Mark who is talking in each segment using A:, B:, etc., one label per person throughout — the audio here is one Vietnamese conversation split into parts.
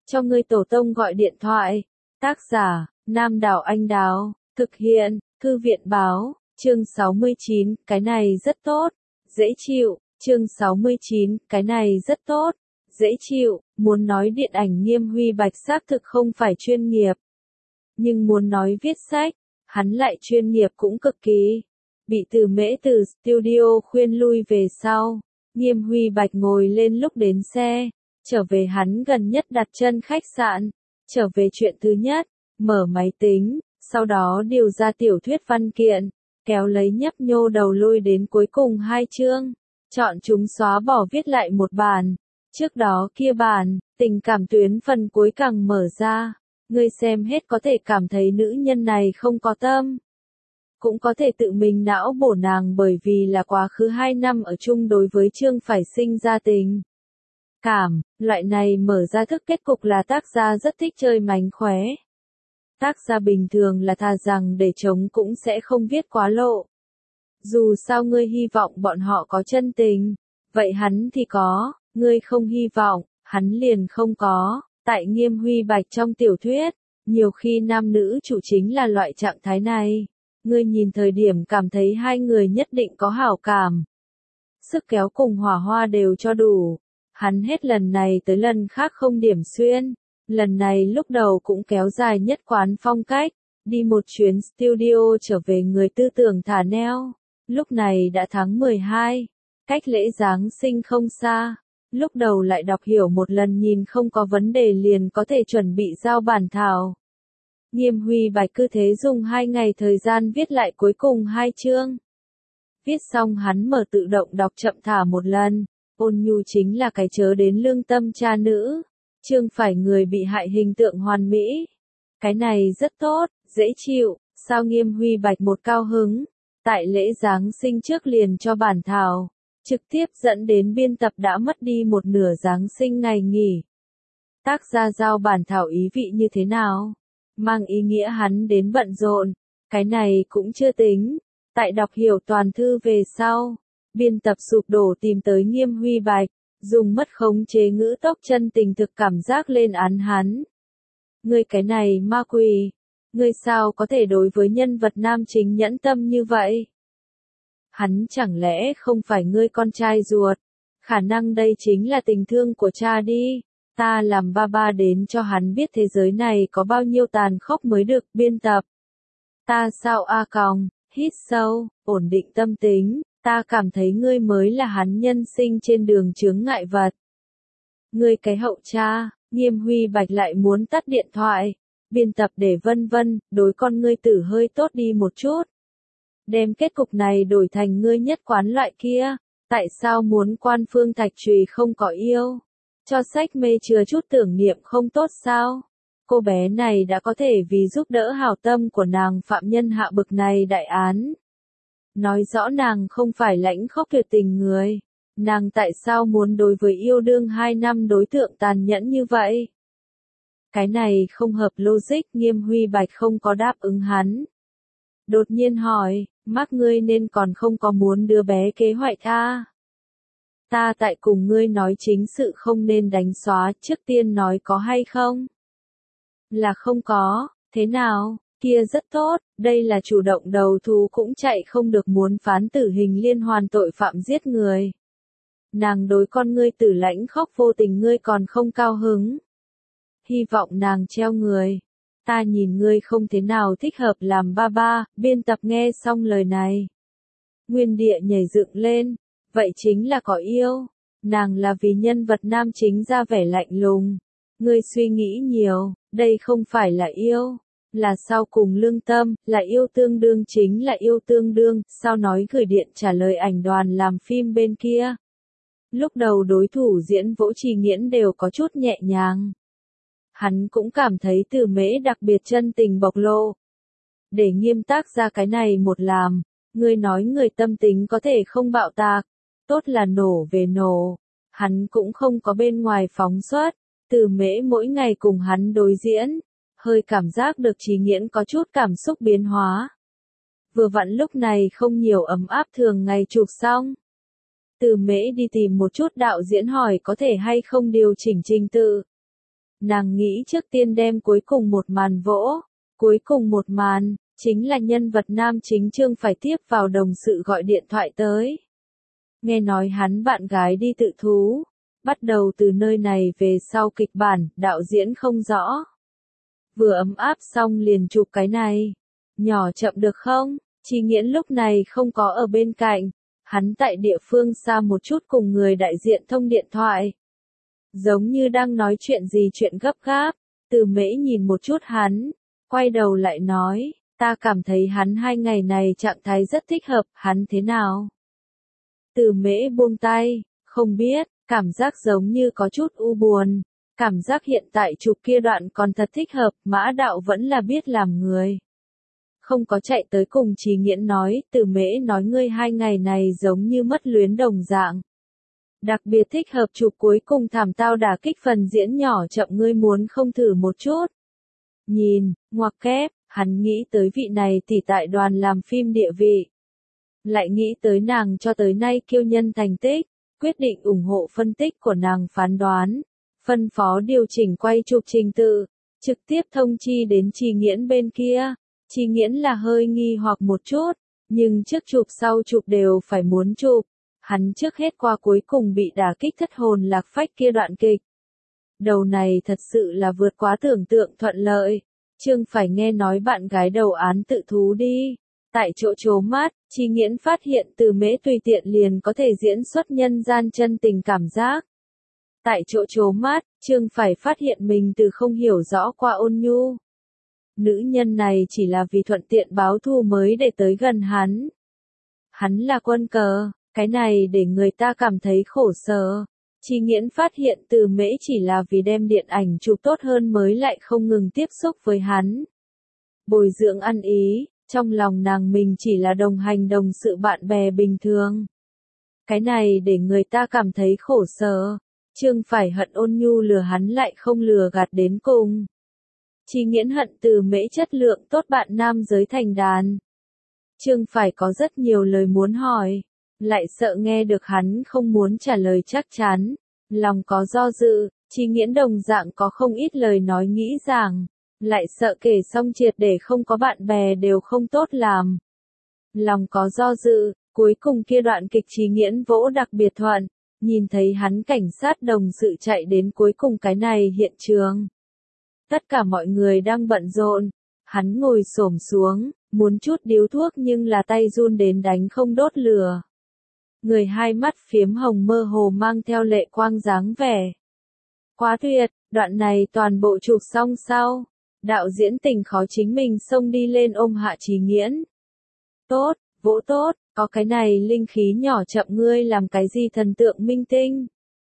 A: cho ngươi tổ tông gọi điện thoại. Tác giả, Nam Đào Anh Đào, thực hiện, Thư viện báo, chương 69, cái này rất tốt, dễ chịu, chương 69, cái này rất tốt, dễ chịu, muốn nói điện ảnh Nghiêm Huy Bạch xác thực không phải chuyên nghiệp. Nhưng muốn nói viết sách, hắn lại chuyên nghiệp cũng cực kỳ. Bị Từ Mễ từ studio khuyên lui về sau, Nghiêm Huy Bạch ngồi lên lúc đến xe, trở về hắn gần nhất đặt chân khách sạn, trở về chuyện thứ nhất, mở máy tính, sau đó điều ra tiểu thuyết văn kiện, kéo lấy nhấp nhô đầu lui đến cuối cùng 2 chương, chọn chúng xóa bỏ viết lại một bản, trước đó kia bản, tình cảm tuyến phần cuối càng mở ra, người xem hết có thể cảm thấy nữ nhân này không có tâm. Cũng có thể tự mình não bổ nàng bởi vì là quá khứ 2 năm ở chung đối với Trương phải sinh ra tình cảm, loại này mở ra thức kết cục là tác gia rất thích chơi mánh khóe. Tác gia bình thường là thà rằng để chống cũng sẽ không viết quá lộ. Dù sao ngươi hy vọng bọn họ có chân tình, vậy hắn thì có, ngươi không hy vọng, hắn liền không có. Tại Nghiêm Huy Bạch trong tiểu thuyết, nhiều khi nam nữ chủ chính là loại trạng thái này. Ngươi nhìn thời điểm cảm thấy hai người nhất định có hảo cảm. Sức kéo cùng hỏa hoa đều cho đủ. Hắn hết lần này tới lần khác không điểm xuyên. Lần này lúc đầu cũng kéo dài nhất quán phong cách. Đi một chuyến studio trở về người tư tưởng thả neo. Lúc này đã tháng 12. Cách lễ Giáng sinh không xa. Lúc đầu lại đọc hiểu một lần nhìn không có vấn đề liền có thể chuẩn bị giao bản thảo. Nghiêm Huy Bạch cứ thế dùng 2 ngày thời gian viết lại cuối cùng 2 chương. Viết xong hắn mở tự động đọc chậm thả một lần. Ôn nhu chính là cái chớ đến lương tâm cha nữ. Trương phải người bị hại hình tượng hoàn mỹ. Cái này rất tốt, dễ chịu, sao Nghiêm Huy Bạch một cao hứng. Tại lễ Giáng sinh trước liền cho bản thảo. Trực tiếp dẫn đến biên tập đã mất đi một nửa Giáng sinh ngày nghỉ. Tác gia giao bản thảo ý vị như thế nào? Mang ý nghĩa hắn đến bận rộn, cái này cũng chưa tính. Tại đọc hiểu toàn thư về sau, biên tập sụp đổ tìm tới Nghiêm Huy Bạch, dùng mất khống chế ngữ tốc chân tình thực cảm giác lên án hắn. Ngươi cái này ma quỷ, ngươi sao có thể đối với nhân vật nam chính nhẫn tâm như vậy? Hắn chẳng lẽ không phải ngươi con trai ruột? Khả năng đây chính là tình thương của cha đi. Ta làm ba ba đến cho hắn biết thế giới này có bao nhiêu tàn khốc mới được biên tập. Ta sao a còng, hít sâu, ổn định tâm tính, ta cảm thấy ngươi mới là hắn nhân sinh trên đường chướng ngại vật. Ngươi cái hậu cha, Nghiêm Huy Bạch lại muốn tắt điện thoại, biên tập để vân vân, đối con ngươi tử hơi tốt đi một chút. Đem kết cục này đổi thành ngươi nhất quán loại kia, tại sao muốn quan phương thạch trùy không có yêu? Cho sách mê chứa chút tưởng niệm không tốt sao? Cô bé này đã có thể vì giúp đỡ hảo tâm của nàng phạm nhân hạ bực này đại án. Nói rõ nàng không phải lãnh khốc tuyệt tình người. Nàng tại sao muốn đối với yêu đương 2 năm đối tượng tàn nhẫn như vậy? Cái này không hợp logic. Nghiêm Huy Bạch không có đáp ứng hắn. Đột nhiên hỏi, mắc ngươi nên còn không có muốn đưa bé kế hoạch a? Ta tại cùng ngươi nói chính sự không nên đánh xóa, trước tiên nói có hay không? Là không có, thế nào, kia rất tốt, đây là chủ động đầu thú cũng chạy không được muốn phán tử hình liên hoàn tội phạm giết người. Nàng đối con ngươi tử lãnh khóc vô tình ngươi còn không cao hứng. Hy vọng nàng treo người. Ta nhìn ngươi không thế nào thích hợp làm ba ba, biên tập nghe xong lời này. Nguyên địa nhảy dựng lên. Vậy chính là có yêu. Nàng là vì nhân vật nam chính ra vẻ lạnh lùng. Ngươi suy nghĩ nhiều, đây không phải là yêu. Là sau cùng lương tâm, là yêu tương đương chính là yêu tương đương, sao nói gửi điện trả lời ảnh đoàn làm phim bên kia. Lúc đầu đối thủ diễn Vỗ Trì Nghiễn đều có chút nhẹ nhàng. Hắn cũng cảm thấy Từ Mễ đặc biệt chân tình bộc lộ. Để nghiêm tác ra cái này một làm, ngươi nói người tâm tính có thể không bạo tạc. Tốt là nổ về nổ. Hắn cũng không có bên ngoài phóng xuất. Từ Mễ mỗi ngày cùng hắn đối diễn. Hơi cảm giác được Trì Nghiễn có chút cảm xúc biến hóa. Vừa vặn lúc này không nhiều ấm áp thường ngày chụp xong. Từ Mễ đi tìm một chút đạo diễn hỏi có thể hay không điều chỉnh trình tự. Nàng nghĩ trước tiên đem cuối cùng một màn vỗ. Cuối cùng một màn, chính là nhân vật nam chính Trương phải tiếp vào đồng sự gọi điện thoại tới. Nghe nói hắn bạn gái đi tự thú. Bắt đầu từ nơi này về sau kịch bản, đạo diễn không rõ. Vừa ấm áp xong liền chụp cái này. Nhỏ chậm được không? Chi Nghiễn lúc này không có ở bên cạnh. Hắn tại địa phương xa một chút cùng người đại diện thông điện thoại. Giống như đang nói chuyện gì chuyện gấp gáp. Từ Mễ nhìn một chút hắn. Quay đầu lại nói, ta cảm thấy hắn 2 ngày này trạng thái rất thích hợp, hắn thế nào? Từ Mễ buông tay, không biết, cảm giác giống như có chút u buồn. Cảm giác hiện tại chụp kia đoạn còn thật thích hợp, Mã Đạo vẫn là biết làm người. Không có chạy tới cùng Chí Nghiễn nói, Từ Mễ nói ngươi 2 ngày này giống như mất luyến đồng dạng. Đặc biệt thích hợp chụp cuối cùng thảm tao đả kích phần diễn nhỏ chậm ngươi muốn không thử một chút. Nhìn, ngoặc kép, hắn nghĩ tới vị này tỷ tại đoàn làm phim địa vị. Lại nghĩ tới nàng cho tới nay kiêu nhân thành tích, quyết định ủng hộ phân tích của nàng phán đoán. Phân phó điều chỉnh quay chụp trình tự, trực tiếp thông chi đến Chi Nghiễn bên kia. Chi Nghiễn là hơi nghi hoặc một chút, nhưng trước chụp sau chụp đều phải muốn chụp. Hắn trước hết qua cuối cùng bị đả kích thất hồn lạc phách kia đoạn kịch. Đầu này thật sự là vượt quá tưởng tượng thuận lợi. Trương phải nghe nói bạn gái đầu án tự thú đi. Tại chỗ trố mắt, Chi Nghiễn phát hiện Từ Mễ tùy tiện liền có thể diễn xuất nhân gian chân tình cảm giác. Tại chỗ trố mắt, Trương phải phát hiện mình từ không hiểu rõ qua ôn nhu. Nữ nhân này chỉ là vì thuận tiện báo thù mới để tới gần hắn. Hắn là quân cờ, cái này để người ta cảm thấy khổ sở. Chi Nghiễn phát hiện Từ Mễ chỉ là vì đem điện ảnh chụp tốt hơn mới lại không ngừng tiếp xúc với hắn. Bồi dưỡng ăn ý, trong lòng nàng mình chỉ là đồng hành đồng sự bạn bè bình thường. Cái này để người ta cảm thấy khổ sở. Trương phải hận ôn nhu lừa hắn lại không lừa gạt đến cùng. Chi Nghiễn hận Từ Mễ chất lượng tốt bạn nam giới thành đàn. Trương phải có rất nhiều lời muốn hỏi, lại sợ nghe được hắn không muốn trả lời chắc chắn, lòng có do dự. Chi Nghiễn đồng dạng có không ít lời nói nghĩ rằng, lại sợ kể xong triệt để không có bạn bè đều không tốt làm. Lòng có do dự, cuối cùng kia đoạn kịch Chi Nghiễn vỗ đặc biệt thuận, nhìn thấy hắn cảnh sát đồng sự chạy đến cuối cùng cái này hiện trường. Tất cả mọi người đang bận rộn, hắn ngồi xổm xuống, muốn chút điếu thuốc nhưng là tay run đến đánh không đốt lửa. Người hai mắt phiếm hồng mơ hồ mang theo lệ quang dáng vẻ. Quá tuyệt, đoạn này toàn bộ chụp xong sau. Đạo diễn Tình khó chính mình xông đi lên ôm hạ Chí Nghiễn. Tốt, vỗ tốt, có cái này linh khí nhỏ chậm ngươi làm cái gì thần tượng minh tinh.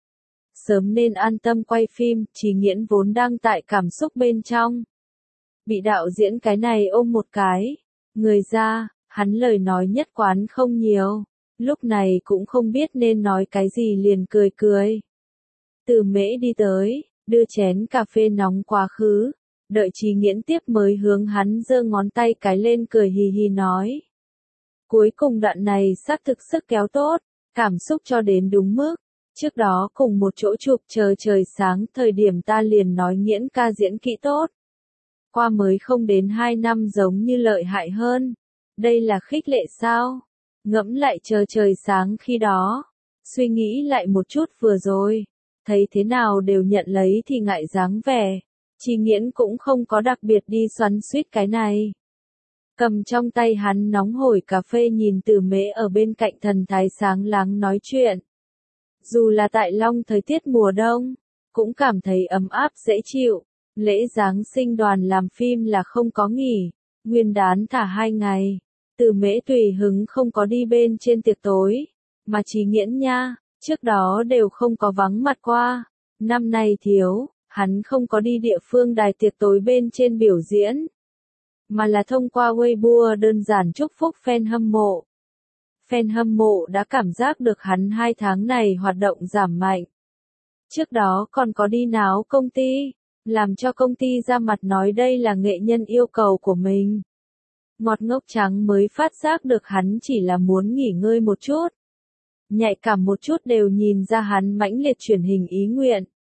A: Sớm nên an tâm quay phim, Chí Nghiễn vốn đang tại cảm xúc bên trong. Bị đạo diễn cái này ôm một cái. Người ra, hắn lời nói nhất quán không nhiều. Lúc này cũng không biết nên nói cái gì liền cười cười. Từ Mễ đi tới, đưa chén cà phê nóng quá khứ. Đợi Chí Nghiễn tiếp mới hướng hắn giơ ngón tay cái lên cười hì hì nói. Cuối cùng đoạn này xác thực sức kéo tốt, cảm xúc cho đến đúng mức. Trước đó cùng một chỗ chụp chờ trời sáng thời điểm ta liền nói Nghiễn ca diễn kỹ tốt. Qua mới không đến 2 năm giống như lợi hại hơn. Đây là khích lệ sao? Ngẫm lại chờ trời sáng khi đó. Suy nghĩ lại một chút vừa rồi. Thấy thế nào đều nhận lấy thì ngại dáng vẻ. Chi Nghiễn cũng không có đặc biệt đi xoắn xuýt cái này. Cầm trong tay hắn nóng hổi cà phê nhìn Từ Mễ ở bên cạnh thần thái sáng láng nói chuyện. Dù là tại Long thời tiết mùa đông, cũng cảm thấy ấm áp dễ chịu. Lễ Giáng sinh đoàn làm phim là không có nghỉ, Nguyên đán thả 2 ngày. Từ Mễ tùy hứng không có đi bên trên tiệc tối, mà Chí Nghiễn nha, trước đó đều không có vắng mặt qua. Năm nay thiếu, hắn không có đi địa phương đài tiệc tối bên trên biểu diễn, mà là thông qua Weibo đơn giản chúc phúc fan hâm mộ. Fan hâm mộ đã cảm giác được hắn 2 tháng này hoạt động giảm mạnh. Trước đó còn có đi náo công ty, làm cho công ty ra mặt nói đây là nghệ nhân yêu cầu của mình. Ngọt ngốc trắng mới phát giác được hắn chỉ là muốn nghỉ ngơi một chút. Nhạy cảm một chút đều nhìn ra hắn mãnh liệt truyền hình ý nguyện.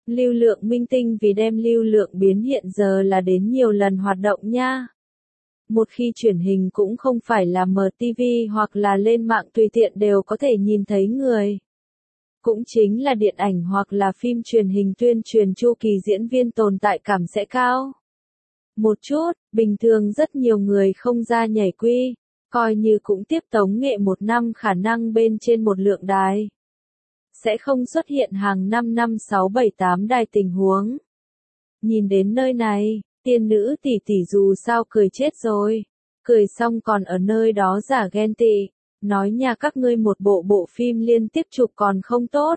A: Lưu lượng minh tinh vì đem lưu lượng biến hiện giờ là đến nhiều lần hoạt động nha. Một khi truyền hình cũng không phải là mở TV hoặc là lên mạng tùy tiện đều có thể nhìn thấy người. Cũng chính là điện ảnh hoặc là phim truyền hình tuyên truyền chu kỳ diễn viên tồn tại cảm sẽ cao. Một chút, bình thường rất nhiều người không ra nhảy quy, coi như cũng tiếp tống nghệ một năm khả năng bên trên một lượng đài. Sẽ không xuất hiện hàng 5 năm 6 7 8 đài tình huống. Nhìn đến nơi này, tiên nữ tỷ tỷ dù sao cười chết rồi. Cười xong còn ở nơi đó giả ghen tị. Nói nhà các ngươi một bộ phim liên tiếp chụp còn không tốt.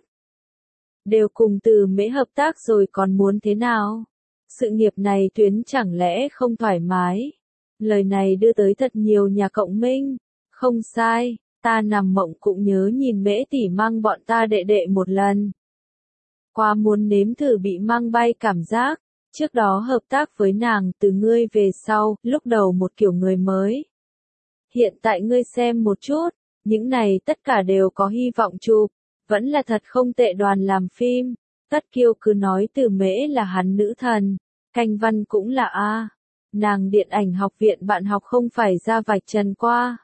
A: Đều cùng Từ Mễ hợp tác rồi còn muốn thế nào? Sự nghiệp này tuyến chẳng lẽ không thoải mái? Lời này đưa tới thật nhiều nhà cộng minh. Không sai, ta nằm mộng cũng nhớ nhìn Mễ tỷ mang bọn ta đệ đệ một lần. Qua muốn nếm thử bị mang bay cảm giác. Trước đó hợp tác với nàng từ ngươi về sau, lúc đầu một kiểu người mới. Hiện tại ngươi xem một chút, những này tất cả đều có hy vọng chụp, vẫn là thật không tệ đoàn làm phim. Tất Kiêu cứ nói Từ Mễ là hắn nữ thần, Canh Văn cũng là a. Nàng điện ảnh học viện bạn học không phải ra vạch trần qua.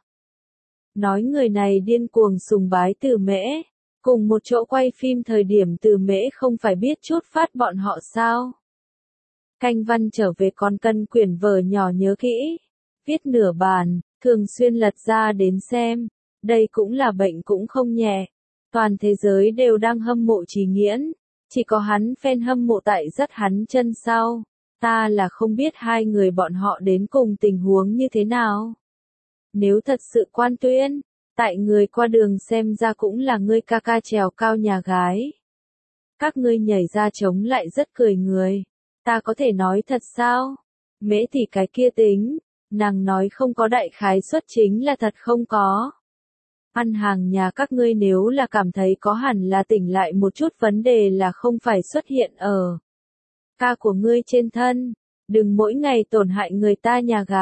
A: Nói người này điên cuồng sùng bái Từ Mễ, cùng một chỗ quay phim thời điểm Từ Mễ không phải biết chút phát bọn họ sao. Canh Văn trở về còn cân quyển vở nhỏ nhớ kỹ, viết nửa bàn, thường xuyên lật ra đến xem, đây cũng là bệnh cũng không nhẹ. Toàn thế giới đều đang hâm mộ Trì Nghiễn, chỉ có hắn fan hâm mộ tại rất hắn chân sau. Ta là không biết hai người bọn họ đến cùng tình huống như thế nào. Nếu thật sự quan tuyên, tại người qua đường xem ra cũng là ngươi ca ca trèo cao nhà gái. Các ngươi nhảy ra chống lại rất cười người. Ta có thể nói thật sao? Mễ thì cái kia tính, nàng nói không có đại khái suất chính là thật không có. Ăn hàng nhà các ngươi nếu là cảm thấy có hẳn là tỉnh lại một chút vấn đề là không phải xuất hiện ở ca của ngươi trên thân. Đừng mỗi ngày tổn hại người ta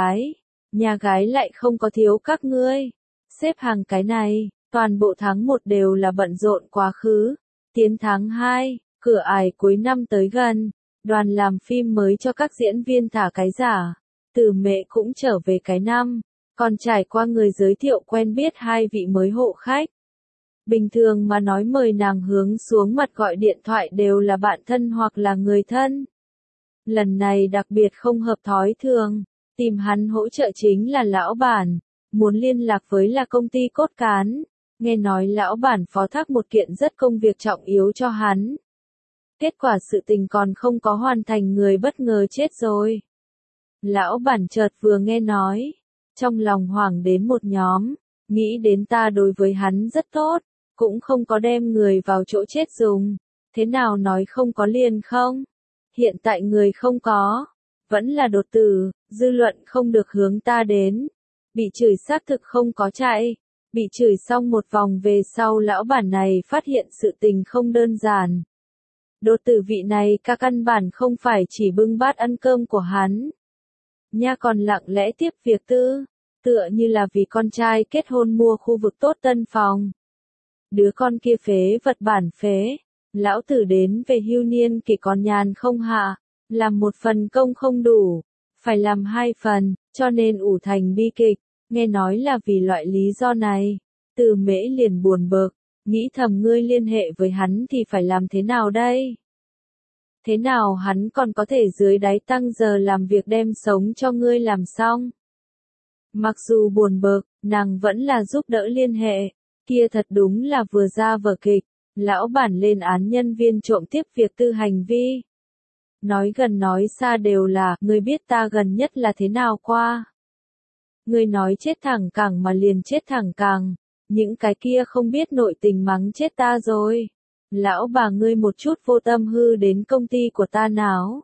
A: nhà gái lại không có thiếu các ngươi. Xếp hàng cái này, toàn bộ tháng 1 đều là bận rộn quá khứ. Tiến tháng 2, cửa ải cuối năm tới gần. Đoàn làm phim mới cho các diễn viên thả cái giả. Từ Mễ cũng trở về cái năm, còn trải qua người giới thiệu quen biết hai vị mới hộ khách. Bình thường mà nói mời nàng hướng xuống mặt gọi điện thoại đều là bạn thân hoặc là người thân. Lần này đặc biệt không hợp thói thường, tìm hắn hỗ trợ chính là lão bản, muốn liên lạc với là công ty cốt cán. Nghe nói lão bản phó thác một kiện rất công việc trọng yếu cho hắn. Kết quả sự tình còn không có hoàn thành người bất ngờ chết rồi. Lão bản chợt vừa nghe nói, trong lòng hoảng đến một nhóm, nghĩ đến ta đối với hắn rất tốt, cũng không có đem người vào chỗ chết dùng. Thế nào nói không có liền không? Hiện tại người không có, vẫn là đột tử, dư luận không được hướng ta đến. Bị chửi xác thực không có chạy, bị chửi xong một vòng về sau lão bản này phát hiện sự tình không đơn giản. Đột tử vị này ca căn bản không phải chỉ bưng bát ăn cơm của hắn. Nha còn lặng lẽ tiếp việc tư, tựa như là vì con trai kết hôn mua khu vực tốt tân phòng. Đứa con kia phế vật bản phế, lão tử đến về hưu niên kỳ còn nhàn không hạ, làm một phần công không đủ, phải làm hai phần, cho nên ủ thành bi kịch, nghe nói là vì loại lý do này. Từ Mễ liền buồn bực, nghĩ thầm ngươi liên hệ với hắn thì phải làm thế nào đây? Thế nào hắn còn có thể dưới đáy tăng giờ làm việc đem sống cho ngươi làm xong? Mặc dù buồn bực, nàng vẫn là giúp đỡ liên hệ, kia thật đúng là vừa ra vở kịch, lão bản lên án nhân viên trộm tiếp việc tư hành vi. Nói gần nói xa đều là, ngươi biết ta gần nhất là thế nào qua. Ngươi nói chết thẳng cẳng mà liền chết thẳng cẳng, những cái kia không biết nội tình mắng chết ta rồi. Lão bà ngươi một chút vô tâm hư đến công ty của ta nào.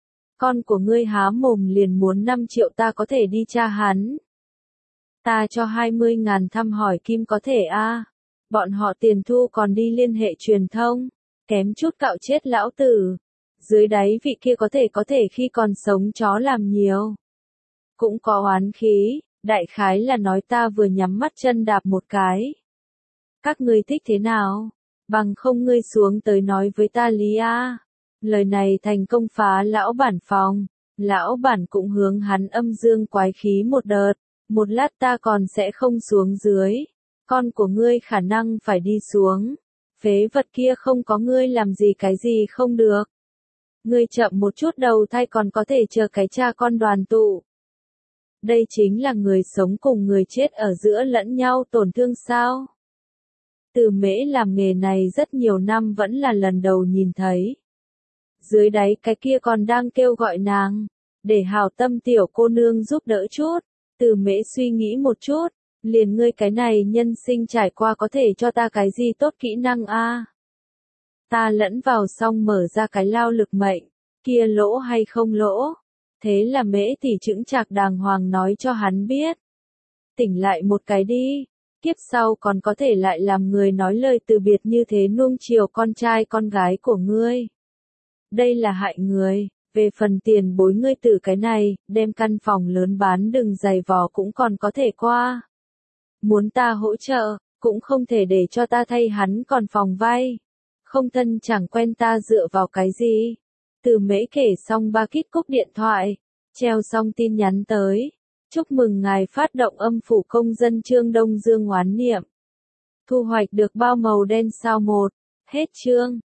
A: Con của ngươi há mồm liền muốn 5 triệu ta có thể đi tra hắn. Ta cho 20.000 thăm hỏi kim có thể a. Bọn họ tiền thu còn đi liên hệ truyền thông. Kém chút cạo chết lão tử. Dưới đáy vị kia có thể khi còn sống chó làm nhiều. Cũng có oán khí, đại khái là nói ta vừa nhắm mắt chân đạp một cái. Các ngươi thích thế nào? Bằng không ngươi xuống tới nói với ta lý a. Lời này thành công phá lão bản phòng. Lão bản cũng hướng hắn âm dương quái khí một đợt. Một lát ta còn sẽ không xuống dưới. Con của ngươi khả năng phải đi xuống. Phế vật kia không có ngươi làm gì cái gì không được. Ngươi chậm một chút đầu thai còn có thể chờ cái cha con đoàn tụ. Đây chính là người sống cùng người chết ở giữa lẫn nhau tổn thương sao? Từ Mễ làm nghề này rất nhiều năm vẫn là lần đầu nhìn thấy. Dưới đáy cái kia còn đang kêu gọi nàng, để hảo tâm tiểu cô nương giúp đỡ chút. Từ Mễ suy nghĩ một chút, liền ngươi cái này nhân sinh trải qua có thể cho ta cái gì tốt kỹ năng a? Ta lẫn vào xong mở ra cái lao lực mệnh, kia lỗ hay không lỗ? Thế là Mễ thì chững chạc đàng hoàng nói cho hắn biết. Tỉnh lại một cái đi, kiếp sau còn có thể lại làm người nói lời từ biệt như thế nuông chiều con trai con gái của ngươi. Đây là hại người, về phần tiền bối ngươi từ cái này, đem căn phòng lớn bán đừng giày vò cũng còn có thể qua. Muốn ta hỗ trợ, cũng không thể để cho ta thay hắn còn phòng vay. Không thân chẳng quen ta dựa vào cái gì. Từ Mễ kể xong ba kít cúp điện thoại, treo xong tin nhắn tới. Chúc mừng ngài phát động âm phủ công dân Trương Đông Dương oán niệm. Thu hoạch được bao màu đen sao 1. Hết chương.